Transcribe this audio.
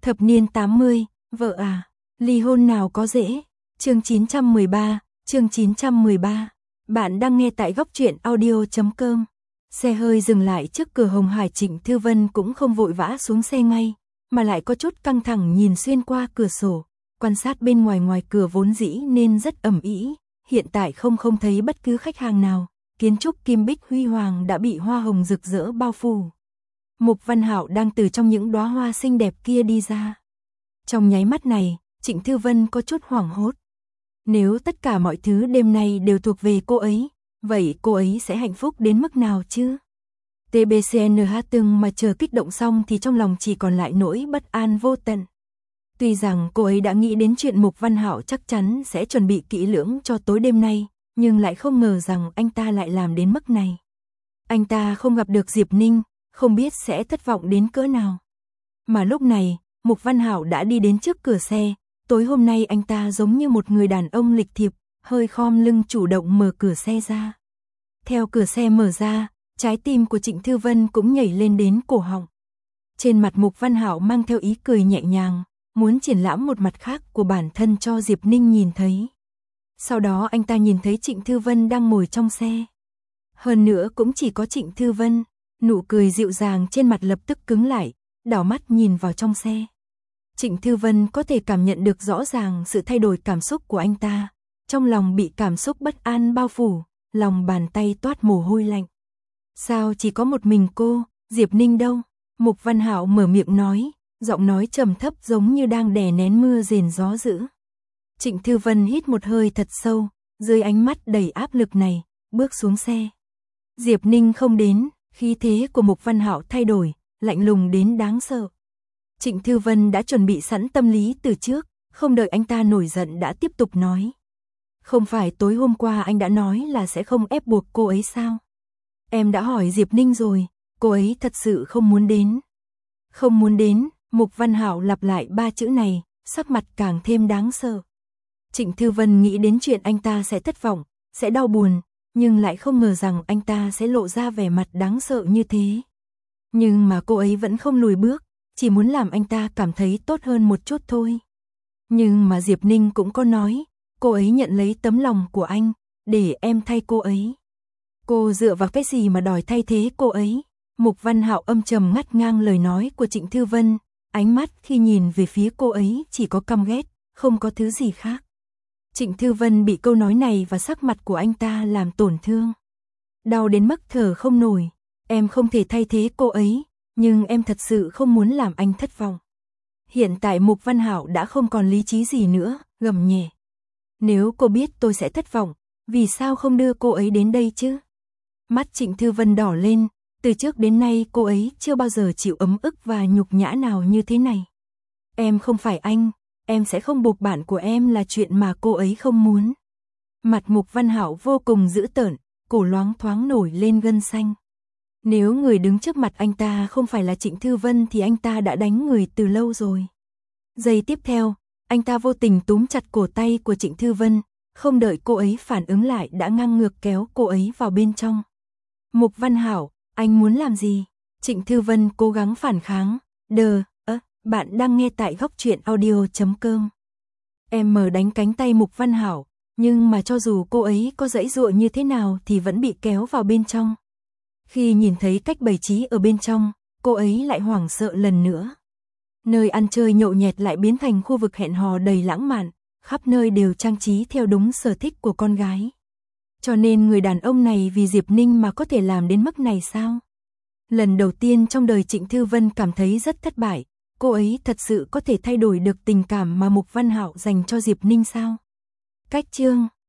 Thập niên 80, vợ à, ly hôn nào có dễ. Chương 913. Bạn đang nghe tại góc truyện audio.com. Xe hơi dừng lại trước cửa Hồng Hải, Trịnh Thư Vân cũng không vội vã xuống xe ngay, mà lại có chút căng thẳng nhìn xuyên qua cửa sổ, quan sát bên ngoài cửa vốn dĩ nên rất ầm ĩ, hiện tại không thấy bất cứ khách hàng nào, kiến trúc kim bích huy hoàng đã bị hoa hồng rực rỡ bao phủ. Mục Văn Hạo đang từ trong những đóa hoa xinh đẹp kia đi ra. Trong nháy mắt này, Trịnh Thư Vân có chút hoảng hốt. Nếu tất cả mọi thứ đêm nay đều thuộc về cô ấy, vậy cô ấy sẽ hạnh phúc đến mức nào chứ? TBCNH từng mà chờ kích động xong thì trong lòng chỉ còn lại nỗi bất an vô tận. Tuy rằng cô ấy đã nghĩ đến chuyện Mục Văn Hạo chắc chắn sẽ chuẩn bị kỹ lưỡng cho tối đêm nay, nhưng lại không ngờ rằng anh ta lại làm đến mức này. Anh ta không gặp được Diệp Ninh, không biết sẽ thất vọng đến cỡ nào. Mà lúc này, Mục Văn Hạo đã đi đến trước cửa xe, tối hôm nay anh ta giống như một người đàn ông lịch thiệp, hơi khom lưng chủ động mở cửa xe ra. Theo cửa xe mở ra, trái tim của Trịnh Thư Vân cũng nhảy lên đến cổ họng. Trên mặt Mục Văn Hạo mang theo ý cười nhẹ nhàng, muốn triển lãm một mặt khác của bản thân cho Diệp Ninh nhìn thấy. Sau đó anh ta nhìn thấy Trịnh Thư Vân đang ngồi trong xe. Hơn nữa cũng chỉ có Trịnh Thư Vân, nụ cười dịu dàng trên mặt lập tức cứng lại, đảo mắt nhìn vào trong xe. Trịnh Thư Vân có thể cảm nhận được rõ ràng sự thay đổi cảm xúc của anh ta, trong lòng bị cảm xúc bất an bao phủ, lòng bàn tay toát mồ hôi lạnh. Sao chỉ có một mình cô, Diệp Ninh đâu? Mục Văn Hạo mở miệng nói, giọng nói trầm thấp giống như đang đè nén mưa rền gió dữ. Trịnh Thư Vân hít một hơi thật sâu, dưới ánh mắt đầy áp lực này, bước xuống xe. Diệp Ninh không đến, khí thế của Mục Văn Hạo thay đổi, lạnh lùng đến đáng sợ. Trịnh Thư Vân đã chuẩn bị sẵn tâm lý từ trước, không đợi anh ta nổi giận đã tiếp tục nói. Không phải tối hôm qua anh đã nói là sẽ không ép buộc cô ấy sao? Em đã hỏi Diệp Ninh rồi, cô ấy thật sự không muốn đến. Không muốn đến, Mục Văn Hạo lặp lại ba chữ này, sắc mặt càng thêm đáng sợ. Trịnh Thư Vân nghĩ đến chuyện anh ta sẽ thất vọng, sẽ đau buồn, nhưng lại không ngờ rằng anh ta sẽ lộ ra vẻ mặt đáng sợ như thế. Nhưng mà cô ấy vẫn không lùi bước, chỉ muốn làm anh ta cảm thấy tốt hơn một chút thôi. Nhưng mà Diệp Ninh cũng có nói, cô ấy nhận lấy tấm lòng của anh, để em thay cô ấy. Cô dựa vào cái gì mà đòi thay thế cô ấy? Mục Văn Hạo âm trầm ngắt ngang lời nói của Trịnh Thư Vân, ánh mắt khi nhìn về phía cô ấy chỉ có căm ghét, không có thứ gì khác. Trịnh Thư Vân bị câu nói này và sắc mặt của anh ta làm tổn thương. Đau đến mức thở không nổi, em không thể thay thế cô ấy, nhưng em thật sự không muốn làm anh thất vọng. Hiện tại Mục Văn Hạo đã không còn lý trí gì nữa, gầm nhẹ. Nếu cô biết tôi sẽ thất vọng, vì sao không đưa cô ấy đến đây chứ? Mắt Trịnh Thư Vân đỏ lên, từ trước đến nay cô ấy chưa bao giờ chịu ấm ức và nhục nhã nào như thế này. Em không phải anh, em sẽ không buộc bạn của em là chuyện mà cô ấy không muốn. Mặt Mục Văn Hạo vô cùng dữ tợn, cổ loáng thoáng nổi lên gân xanh. Nếu người đứng trước mặt anh ta không phải là Trịnh Thư Vân thì anh ta đã đánh người từ lâu rồi. Giây tiếp theo, anh ta vô tình túm chặt cổ tay của Trịnh Thư Vân, không đợi cô ấy phản ứng lại đã ngang ngược kéo cô ấy vào bên trong. Mục Văn Hạo, anh muốn làm gì? Trịnh Thư Vân cố gắng phản kháng. Bạn đang nghe tại góc truyện audio.com. Em mở đánh cánh tay Mục Văn Hạo, nhưng mà cho dù cô ấy có giãy giụa như thế nào thì vẫn bị kéo vào bên trong. Khi nhìn thấy cách bày trí ở bên trong, cô ấy lại hoảng sợ lần nữa. Nơi ăn chơi nhậu nhẹt lại biến thành khu vực hẹn hò đầy lãng mạn, khắp nơi đều trang trí theo đúng sở thích của con gái. Cho nên người đàn ông này vì Diệp Ninh mà có thể làm đến mức này sao? Lần đầu tiên trong đời Trịnh Thư Vân cảm thấy rất thất bại, cô ấy thật sự có thể thay đổi được tình cảm mà Mục Văn Hạo dành cho Diệp Ninh sao? Cách chương